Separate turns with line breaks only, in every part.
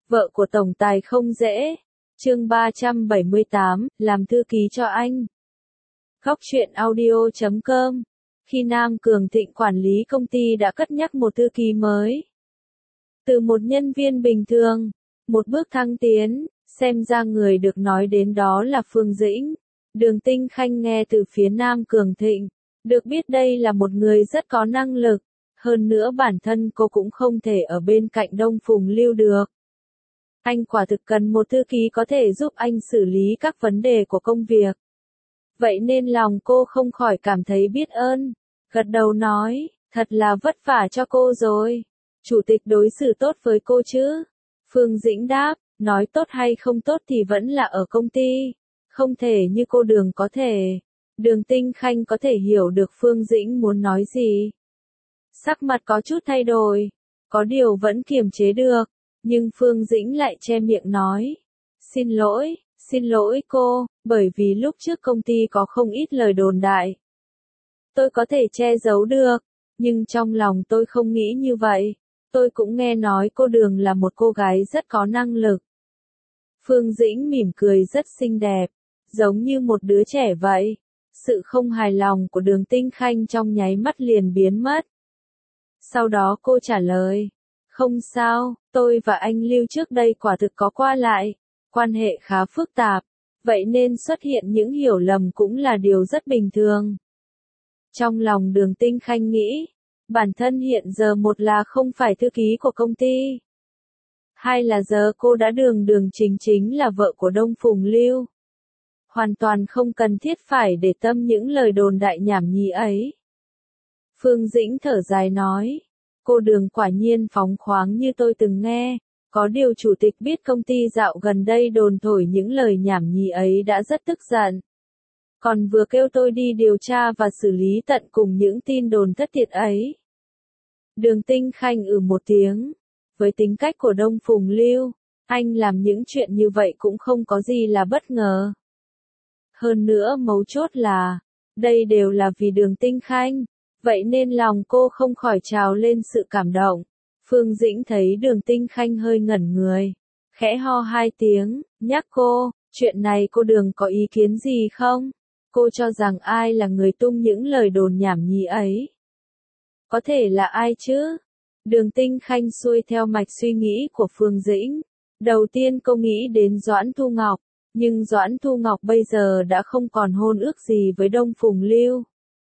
Vợ của tổng tài không dễ. Chương 378, làm thư ký cho anh. Góc truyện audio.com. Khi Nam Cường Thịnh quản lý công ty đã cất nhắc một thư ký mới. Từ một nhân viên bình thường, một bước thăng tiến, xem ra người được nói đến đó là Phương Dĩnh. Đường Tinh Khanh nghe từ phía Nam Cường Thịnh, được biết đây là một người rất có năng lực, hơn nữa bản thân cô cũng không thể ở bên cạnh Đông Phùng Lưu được. Anh quả thực cần một thư ký có thể giúp anh xử lý các vấn đề của công việc. Vậy nên lòng cô không khỏi cảm thấy biết ơn, gật đầu nói, thật là vất vả cho cô rồi. Chủ tịch đối xử tốt với cô chứ? Phương Dĩnh đáp, nói tốt hay không tốt thì vẫn là ở công ty, không thể như cô Đường có thể. Đường Tinh Khanh có thể hiểu được Phương Dĩnh muốn nói gì. Sắc mặt có chút thay đổi, có điều vẫn kiềm chế được, nhưng Phương Dĩnh lại che miệng nói. Xin lỗi cô, bởi vì lúc trước công ty có không ít lời đồn đại. Tôi có thể che giấu được, nhưng trong lòng tôi không nghĩ như vậy. Tôi cũng nghe nói cô Đường là một cô gái rất có năng lực. Phương Dĩnh mỉm cười rất xinh đẹp, giống như một đứa trẻ vậy. Sự không hài lòng của Đường Tinh Khanh trong nháy mắt liền biến mất. Sau đó cô trả lời, không sao, tôi và anh Lưu trước đây quả thực có qua lại, quan hệ khá phức tạp, vậy nên xuất hiện những hiểu lầm cũng là điều rất bình thường. Trong lòng Đường Tinh Khanh nghĩ, bản thân hiện giờ một là không phải thư ký của công ty, hai là giờ cô đã đường chính là vợ của Đông Phùng Lưu. Hoàn toàn không cần thiết phải để tâm những lời đồn đại nhảm nhí ấy. Phương Dĩnh thở dài nói, cô Đường quả nhiên phóng khoáng như tôi từng nghe, có điều chủ tịch biết công ty dạo gần đây đồn thổi những lời nhảm nhí ấy đã rất tức giận. Còn vừa kêu tôi đi điều tra và xử lý tận cùng những tin đồn thất thiệt ấy. Đường Tinh Khanh một tiếng, với tính cách của Đông Phùng Lưu, anh làm những chuyện như vậy cũng không có gì là bất ngờ. Hơn nữa mấu chốt là, đây đều là vì Đường Tinh Khanh, vậy nên lòng cô không khỏi trào lên sự cảm động. Phương Dĩnh thấy Đường Tinh Khanh hơi ngẩn người, khẽ ho hai tiếng, nhắc cô, chuyện này cô Đường có ý kiến gì không? Cô cho rằng ai là người tung những lời đồn nhảm nhí ấy? Có thể là ai chứ? Đường Tinh Khanh xuôi theo mạch suy nghĩ của Phương Dĩnh. Đầu tiên cô nghĩ đến Doãn Thu Ngọc, nhưng Doãn Thu Ngọc bây giờ đã không còn hôn ước gì với Đông Phùng Lưu.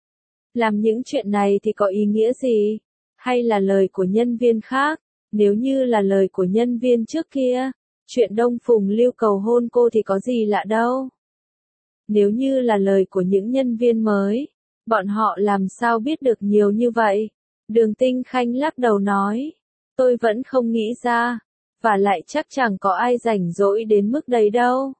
Làm những chuyện này thì có ý nghĩa gì? Hay là lời của nhân viên khác? Nếu như là lời của nhân viên trước kia, chuyện Đông Phùng Lưu cầu hôn cô thì có gì lạ đâu. Nếu như là lời của những nhân viên mới, bọn họ làm sao biết được nhiều như vậy? Đường Tinh Khanh lắc đầu nói, tôi vẫn không nghĩ ra, và lại chắc chẳng có ai rảnh rỗi đến mức đấy đâu.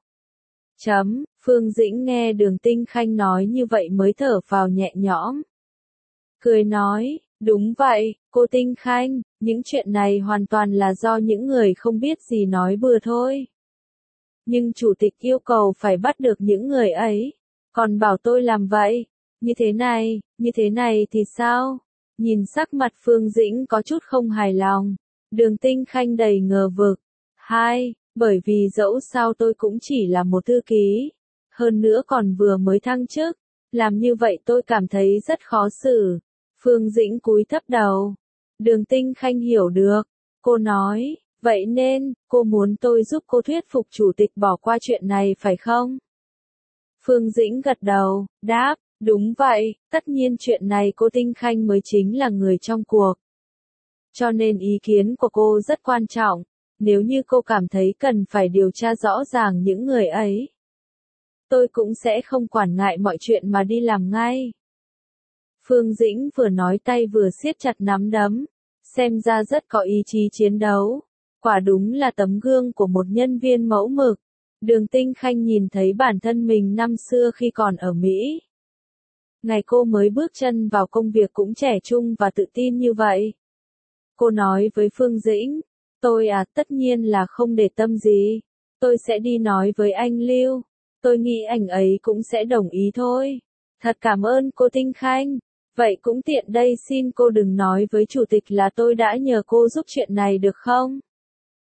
Phương Dĩnh nghe Đường Tinh Khanh nói như vậy mới thở phào nhẹ nhõm. Cười nói, đúng vậy, cô Tinh Khanh, những chuyện này hoàn toàn là do những người không biết gì nói bừa thôi. Nhưng chủ tịch yêu cầu phải bắt được những người ấy, còn bảo tôi làm vậy, như thế này thì sao? Nhìn sắc mặt Phương Dĩnh có chút không hài lòng, Đường Tinh Khanh đầy ngờ vực. Bởi vì dẫu sao tôi cũng chỉ là một thư ký, hơn nữa còn vừa mới thăng chức, làm như vậy tôi cảm thấy rất khó xử. Phương Dĩnh cúi thấp đầu. Đường Tinh Khanh hiểu được, cô nói, vậy nên, cô muốn tôi giúp cô thuyết phục chủ tịch bỏ qua chuyện này phải không? Phương Dĩnh gật đầu, đáp, đúng vậy, tất nhiên chuyện này cô Tinh Khanh mới chính là người trong cuộc. Cho nên ý kiến của cô rất quan trọng, nếu như cô cảm thấy cần phải điều tra rõ ràng những người ấy, tôi cũng sẽ không quản ngại mọi chuyện mà đi làm ngay. Phương Dĩnh vừa nói tay vừa siết chặt nắm đấm, xem ra rất có ý chí chiến đấu, quả đúng là tấm gương của một nhân viên mẫu mực. Đường Tinh Khanh nhìn thấy bản thân mình năm xưa khi còn ở Mỹ. Ngày cô mới bước chân vào công việc cũng trẻ trung và tự tin như vậy. Cô nói với Phương Dĩnh, tôi tất nhiên là không để tâm gì, tôi sẽ đi nói với anh Lưu, tôi nghĩ anh ấy cũng sẽ đồng ý thôi. Thật cảm ơn cô Tinh Khanh, vậy cũng tiện đây xin cô đừng nói với chủ tịch là tôi đã nhờ cô giúp chuyện này được không?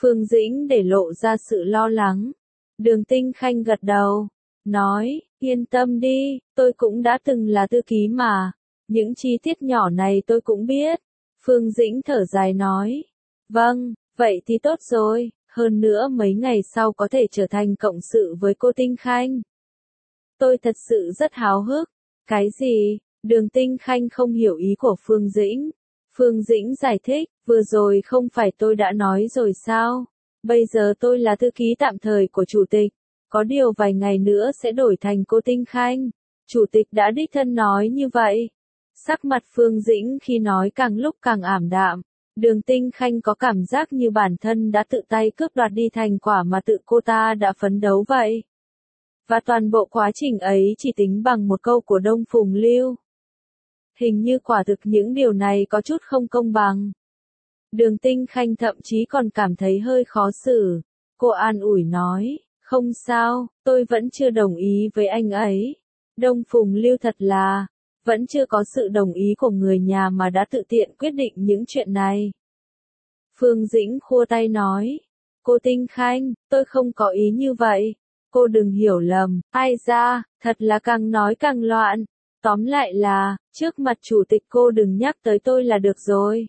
Phương Dĩnh để lộ ra sự lo lắng. Đường Tinh Khanh gật đầu, nói, yên tâm đi, tôi cũng đã từng là thư ký mà. Những chi tiết nhỏ này tôi cũng biết. Phương Dĩnh thở dài nói, vâng, vậy thì tốt rồi, hơn nữa mấy ngày sau có thể trở thành cộng sự với cô Tinh Khanh. Tôi thật sự rất háo hức. Cái gì? Đường Tinh Khanh không hiểu ý của Phương Dĩnh. Phương Dĩnh giải thích, vừa rồi không phải tôi đã nói rồi sao? Bây giờ tôi là thư ký tạm thời của chủ tịch. Có điều vài ngày nữa sẽ đổi thành cô Tinh Khanh. Chủ tịch đã đích thân nói như vậy. Sắc mặt Phương Dĩnh khi nói càng lúc càng ảm đạm. Đường Tinh Khanh có cảm giác như bản thân đã tự tay cướp đoạt đi thành quả mà tự cô ta đã phấn đấu vậy. Và toàn bộ quá trình ấy chỉ tính bằng một câu của Đông Phùng Lưu. Hình như quả thực những điều này có chút không công bằng. Đường Tinh Khanh thậm chí còn cảm thấy hơi khó xử. Cô an ủi nói, không sao, tôi vẫn chưa đồng ý với anh ấy. Đông Phùng Lưu thật là, vẫn chưa có sự đồng ý của người nhà mà đã tự tiện quyết định những chuyện này. Phương Dĩnh khua tay nói, cô Tinh Khanh, tôi không có ý như vậy. Cô đừng hiểu lầm, ai ra, thật là càng nói càng loạn. Tóm lại là, trước mặt chủ tịch cô đừng nhắc tới tôi là được rồi.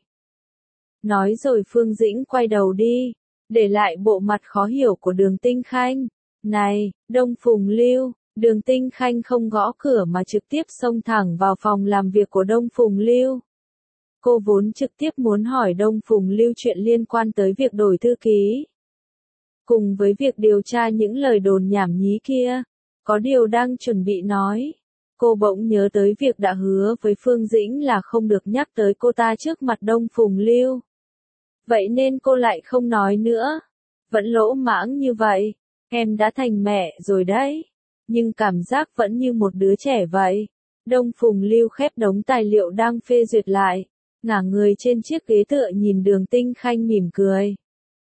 Nói rồi Phương Dĩnh quay đầu đi, để lại bộ mặt khó hiểu của Đường Tinh Khanh. Này, Đông Phùng Lưu, Đường Tinh Khanh không gõ cửa mà trực tiếp xông thẳng vào phòng làm việc của Đông Phùng Lưu. Cô vốn trực tiếp muốn hỏi Đông Phùng Lưu chuyện liên quan tới việc đổi thư ký. Cùng với việc điều tra những lời đồn nhảm nhí kia, có điều đang chuẩn bị nói. Cô bỗng nhớ tới việc đã hứa với Phương Dĩnh là không được nhắc tới cô ta trước mặt Đông Phùng Lưu. Vậy nên cô lại không nói nữa. Vẫn lỗ mãng như vậy, em đã thành mẹ rồi đấy. Nhưng cảm giác vẫn như một đứa trẻ vậy. Đông Phùng Lưu khép đống tài liệu đang phê duyệt lại, ngả người trên chiếc ghế tựa nhìn Đường Tinh Khanh mỉm cười.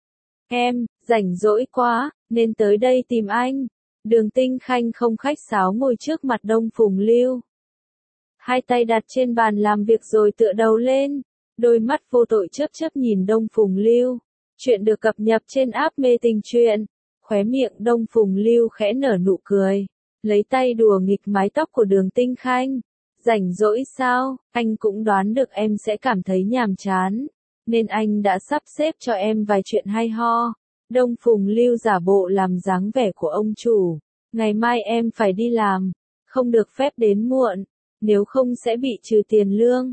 Em, rảnh rỗi quá, nên tới đây tìm anh. Đường Tinh Khanh không khách sáo ngồi trước mặt Đông Phùng Lưu. Hai tay đặt trên bàn làm việc rồi tựa đầu lên. Đôi mắt vô tội chớp chớp nhìn Đông Phùng Lưu. Chuyện được cập nhật trên app Mê Tình Truyện. Khóe miệng Đông Phùng Lưu khẽ nở nụ cười. Lấy tay đùa nghịch mái tóc của Đường Tinh Khanh. Rảnh rỗi sao, anh cũng đoán được em sẽ cảm thấy nhàm chán. Nên anh đã sắp xếp cho em vài chuyện hay ho. Đông Phùng Lưu giả bộ làm dáng vẻ của ông chủ. Ngày mai em phải đi làm. Không được phép đến muộn. Nếu không sẽ bị trừ tiền lương.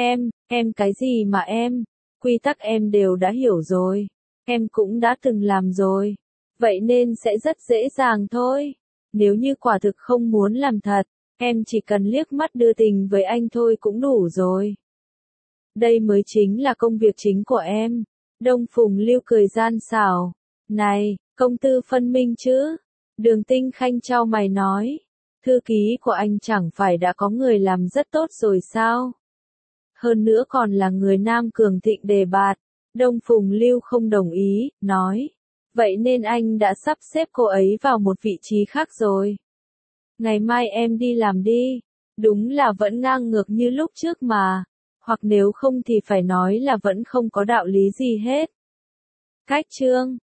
Em cái gì mà em? Quy tắc em đều đã hiểu rồi. Em cũng đã từng làm rồi. Vậy nên sẽ rất dễ dàng thôi. Nếu như quả thực không muốn làm thật, em chỉ cần liếc mắt đưa tình với anh thôi cũng đủ rồi. Đây mới chính là công việc chính của em. Đông Phùng Lưu cười gian xảo. Này, công tư phân minh chứ? Đường Tinh Khanh chau mày nói. Thư ký của anh chẳng phải đã có người làm rất tốt rồi sao? Hơn nữa còn là người nam cường thịnh đề bạt. Đông Phùng Lưu không đồng ý, nói. Vậy nên anh đã sắp xếp cô ấy vào một vị trí khác rồi. Ngày mai em đi làm đi. Đúng là vẫn ngang ngược như lúc trước mà. Hoặc nếu không thì phải nói là vẫn không có đạo lý gì hết. Cách chương